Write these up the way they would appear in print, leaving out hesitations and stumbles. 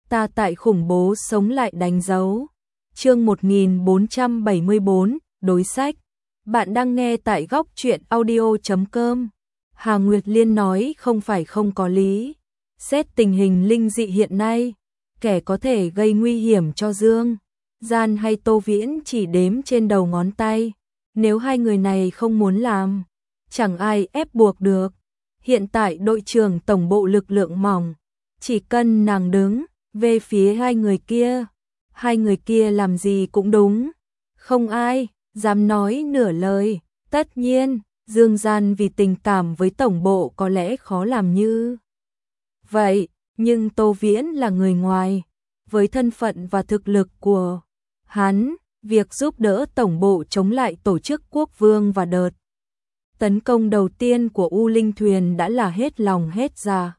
ta tại khủng bố sống lại đánh dấu. Chương 1474, đối sách. Bạn đang nghe tại góc truyện audio.com. Hà Nguyệt Liên nói không phải không có lý. Xét tình hình linh dị hiện nay, kẻ có thể gây nguy hiểm cho Dương Gian hay Tô Viễn chỉ đếm trên đầu ngón tay. Nếu hai người này không muốn làm, chẳng ai ép buộc được. Hiện tại đội trưởng tổng bộ lực lượng mỏng, chỉ cần nàng đứng về phía hai người kia làm gì cũng đúng. Không ai dám nói nửa lời. Tất nhiên, Dương Gian vì tình cảm với tổng bộ có lẽ khó làm như vậy, nhưng Tô Viễn là người ngoài, với thân phận và thực lực của hắn, việc giúp đỡ tổng bộ chống lại tổ chức quốc vương và đợt tấn công đầu tiên của U Linh Thuyền đã là hết lòng hết dạ.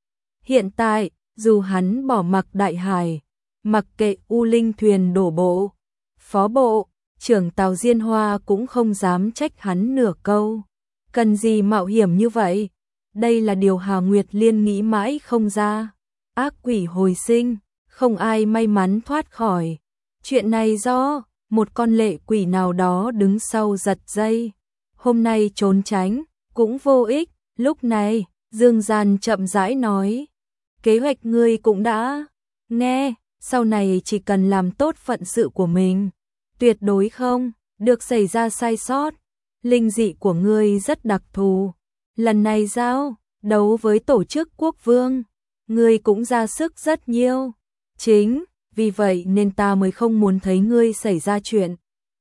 Hiện tại, dù hắn bỏ mặc đại hải, mặc kệ U Linh Thuyền đổ bộ, phó bộ trưởng Tào Diên Hoa cũng không dám trách hắn nửa câu. Cần gì mạo hiểm như vậy? Đây là điều Hà Nguyệt Liên nghĩ mãi không ra. Ác quỷ hồi sinh, không ai may mắn thoát khỏi. Chuyện này do một con lệ quỷ nào đó đứng sau giật dây. Hôm nay trốn tránh, cũng vô ích. Lúc này, Dương Gian chậm rãi nói. Kế hoạch ngươi cũng đã nghe, sau này chỉ cần làm tốt phận sự của mình. Tuyệt đối không được xảy ra sai sót. Linh dị của ngươi rất đặc thù. Lần này giao đấu với tổ chức quốc vương, ngươi cũng ra sức rất nhiều. Chính vì vậy nên ta mới không muốn thấy ngươi xảy ra chuyện.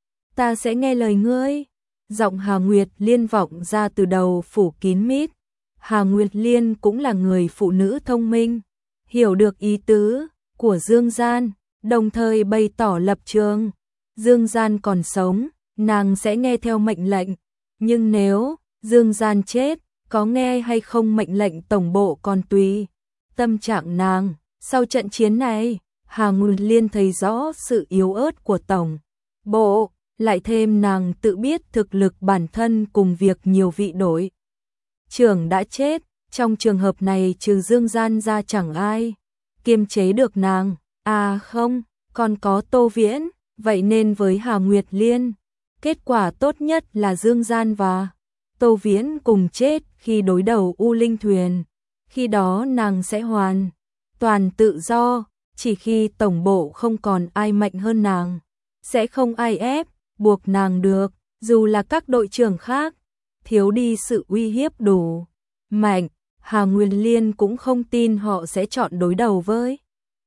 Ta sẽ nghe lời ngươi. Giọng Hà Nguyệt Liên vọng ra từ đầu phủ kín mít. Hà Nguyệt Liên cũng là người phụ nữ thông minh, hiểu được ý tứ của Dương Gian, đồng thời bày tỏ lập trường. Dương Gian còn sống, nàng sẽ nghe theo mệnh lệnh. Nhưng nếu Dương Gian chết, có nghe hay không mệnh lệnh tổng bộ còn tùy tâm trạng nàng. Sau trận chiến này, Hà Nguyệt Liên thấy rõ sự yếu ớt của tổng bộ, lại thêm nàng tự biết thực lực bản thân cùng việc nhiều vị đội trưởng đã chết. Trong trường hợp này trừ Dương Gian ra chẳng ai kiềm chế được nàng. À không, còn có Tô Viễn. Vậy nên với Hà Nguyệt Liên, kết quả tốt nhất là Dương Gian và Tô Viễn cùng chết khi đối đầu U Linh Thuyền. Khi đó nàng sẽ hoàn toàn tự do, chỉ khi tổng bộ không còn ai mạnh hơn nàng, sẽ không ai ép buộc nàng được, dù là các đội trưởng khác, thiếu đi sự uy hiếp đủ mạnh. Hà Nguyệt Liên cũng không tin họ sẽ chọn đối đầu với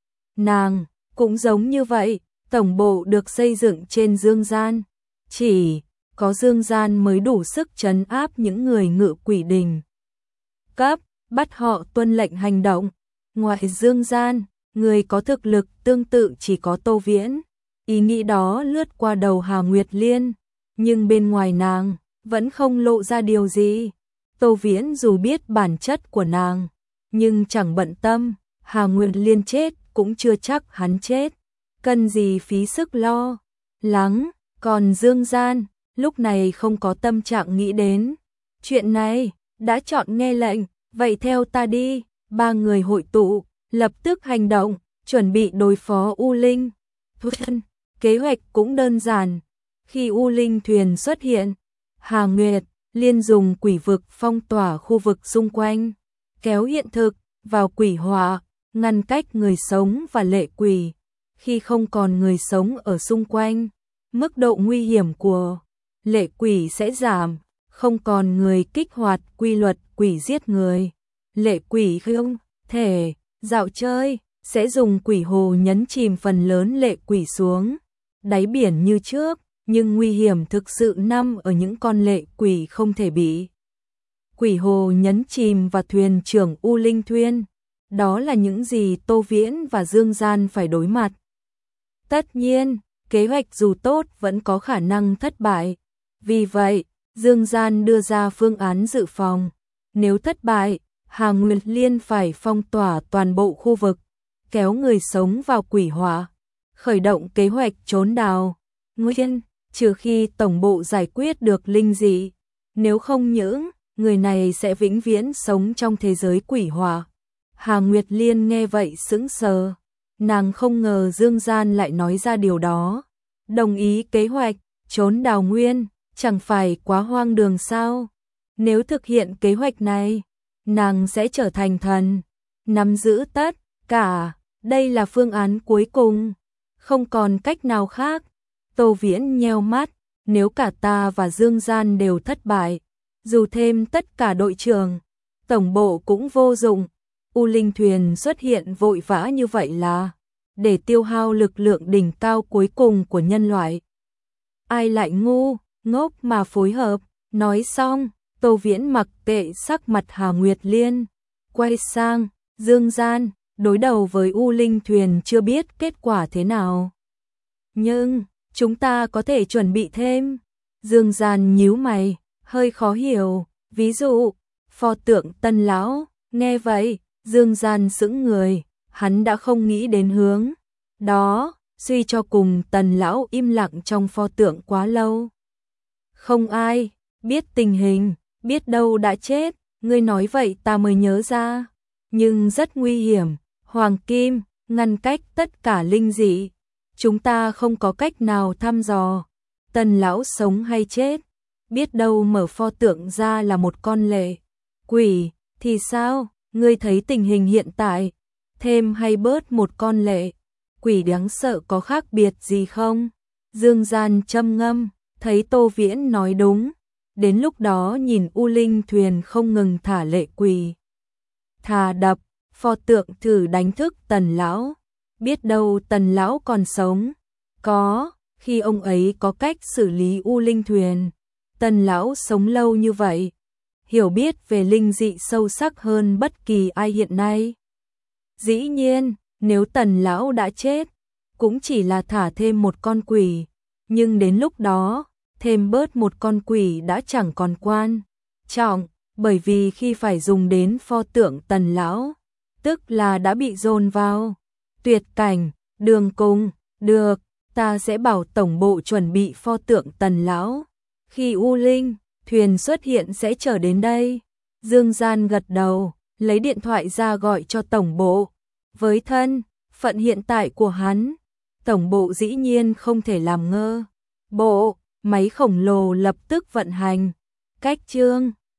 nàng. Cũng giống như vậy, tổng bộ được xây dựng trên Dương Gian. Chỉ có Dương Gian mới đủ sức trấn áp những người ngự quỷ đình cấp, bắt họ tuân lệnh hành động. Ngoài Dương Gian, người có thực lực tương tự chỉ có Tô Viễn. Ý nghĩ đó lướt qua đầu Hà Nguyệt Liên, nhưng bên ngoài nàng vẫn không lộ ra điều gì. Tô Viễn dù biết bản chất của nàng, nhưng chẳng bận tâm. Hà Nguyệt Liên chết cũng chưa chắc hắn chết, cần gì phí sức lo lắng. Còn Dương Gian lúc này không có tâm trạng nghĩ đến chuyện này, đã chọn nghe lệnh, vậy theo ta đi. Ba người hội tụ, lập tức hành động, chuẩn bị đối phó U Linh Thuyền. Kế hoạch cũng đơn giản. Khi U Linh Thuyền xuất hiện, Hà Nguyệt Liên dùng quỷ vực phong tỏa khu vực xung quanh, kéo hiện thực vào quỷ họa, ngăn cách người sống và lệ quỷ. Khi không còn người sống ở xung quanh, mức độ nguy hiểm của lệ quỷ sẽ giảm, không còn người kích hoạt quy luật quỷ giết người. Lệ quỷ không thể dạo chơi, sẽ dùng quỷ hồ nhấn chìm phần lớn lệ quỷ xuống đáy biển như trước, nhưng nguy hiểm thực sự nằm ở những con lệ quỷ không thể bị quỷ hồ nhấn chìm và thuyền trưởng U Linh Thuyền. Đó là những gì Tô Viễn và Dương Gian phải đối mặt. Tất nhiên, kế hoạch dù tốt vẫn có khả năng thất bại. Vì vậy, Dương Gian đưa ra phương án dự phòng. Nếu thất bại, Hà Nguyệt Liên phải phong tỏa toàn bộ khu vực, kéo người sống vào quỷ hỏa, khởi động kế hoạch trốn đào nguyên, trừ khi tổng bộ giải quyết được linh dị. Nếu không những người này sẽ vĩnh viễn sống trong thế giới quỷ hỏa. Hà Nguyệt Liên nghe vậy sững sờ. Nàng không ngờ Dương Gian lại nói ra điều đó. Đồng ý kế hoạch, trốn đào nguyên, chẳng phải quá hoang đường sao? Nếu thực hiện kế hoạch này, nàng sẽ trở thành thần, nắm giữ tất cả. Đây là phương án cuối cùng, không còn cách nào khác. Tô Viễn nheo mắt, nếu cả ta và Dương Gian đều thất bại, dù thêm tất cả đội trưởng, tổng bộ cũng vô dụng. U Linh thuyền xuất hiện vội vã như vậy là để tiêu hao lực lượng đỉnh cao cuối cùng của nhân loại. Ai lại ngu, ngốc mà phối hợp. Nói xong, Tô Viễn mặc kệ sắc mặt Hà Nguyệt Liên, quay sang Dương Gian, đối đầu với U Linh thuyền chưa biết kết quả thế nào. Nhưng, chúng ta có thể chuẩn bị thêm. Dương Gian nhíu mày, hơi khó hiểu, ví dụ, pho tượng Tân lão. Nghe vậy, Dương Gian sững người, hắn đã không nghĩ đến hướng đó, suy cho cùng Tần lão im lặng trong pho tượng quá lâu. Không ai biết tình hình, biết đâu đã chết, ngươi nói vậy ta mới nhớ ra, nhưng rất nguy hiểm, hoàng kim ngăn cách tất cả linh dị, chúng ta không có cách nào thăm dò Tần lão sống hay chết, biết đâu mở pho tượng ra là một con lệ quỷ thì sao? Ngươi thấy tình hình hiện tại, thêm hay bớt một con lệ quỷ đáng sợ có khác biệt gì không? Dương Gian châm ngâm, thấy Tô Viễn nói đúng, đến lúc đó nhìn U Linh thuyền không ngừng thả lệ quỷ, thả đập pho tượng thử đánh thức Tần lão, biết đâu Tần lão còn sống. Có, khi ông ấy có cách xử lý U Linh thuyền, Tần lão sống lâu như vậy, hiểu biết về linh dị sâu sắc hơn bất kỳ ai hiện nay. Dĩ nhiên, nếu Tần lão đã chết, cũng chỉ là thả thêm một con quỷ, nhưng đến lúc đó, thêm bớt một con quỷ đã chẳng còn quan trọng, bởi vì khi phải dùng đến pho tượng Tần lão, tức là đã bị dồn vào tuyệt cảnh, đường cùng. Được, ta sẽ bảo tổng bộ chuẩn bị pho tượng Tần lão, khi U Linh thuyền xuất hiện sẽ trở đến đây. Dương Gian gật đầu, lấy điện thoại ra gọi cho tổng bộ. Với thân phận hiện tại của hắn, tổng bộ dĩ nhiên không thể làm ngơ. Bộ máy khổng lồ lập tức vận hành. Cách chương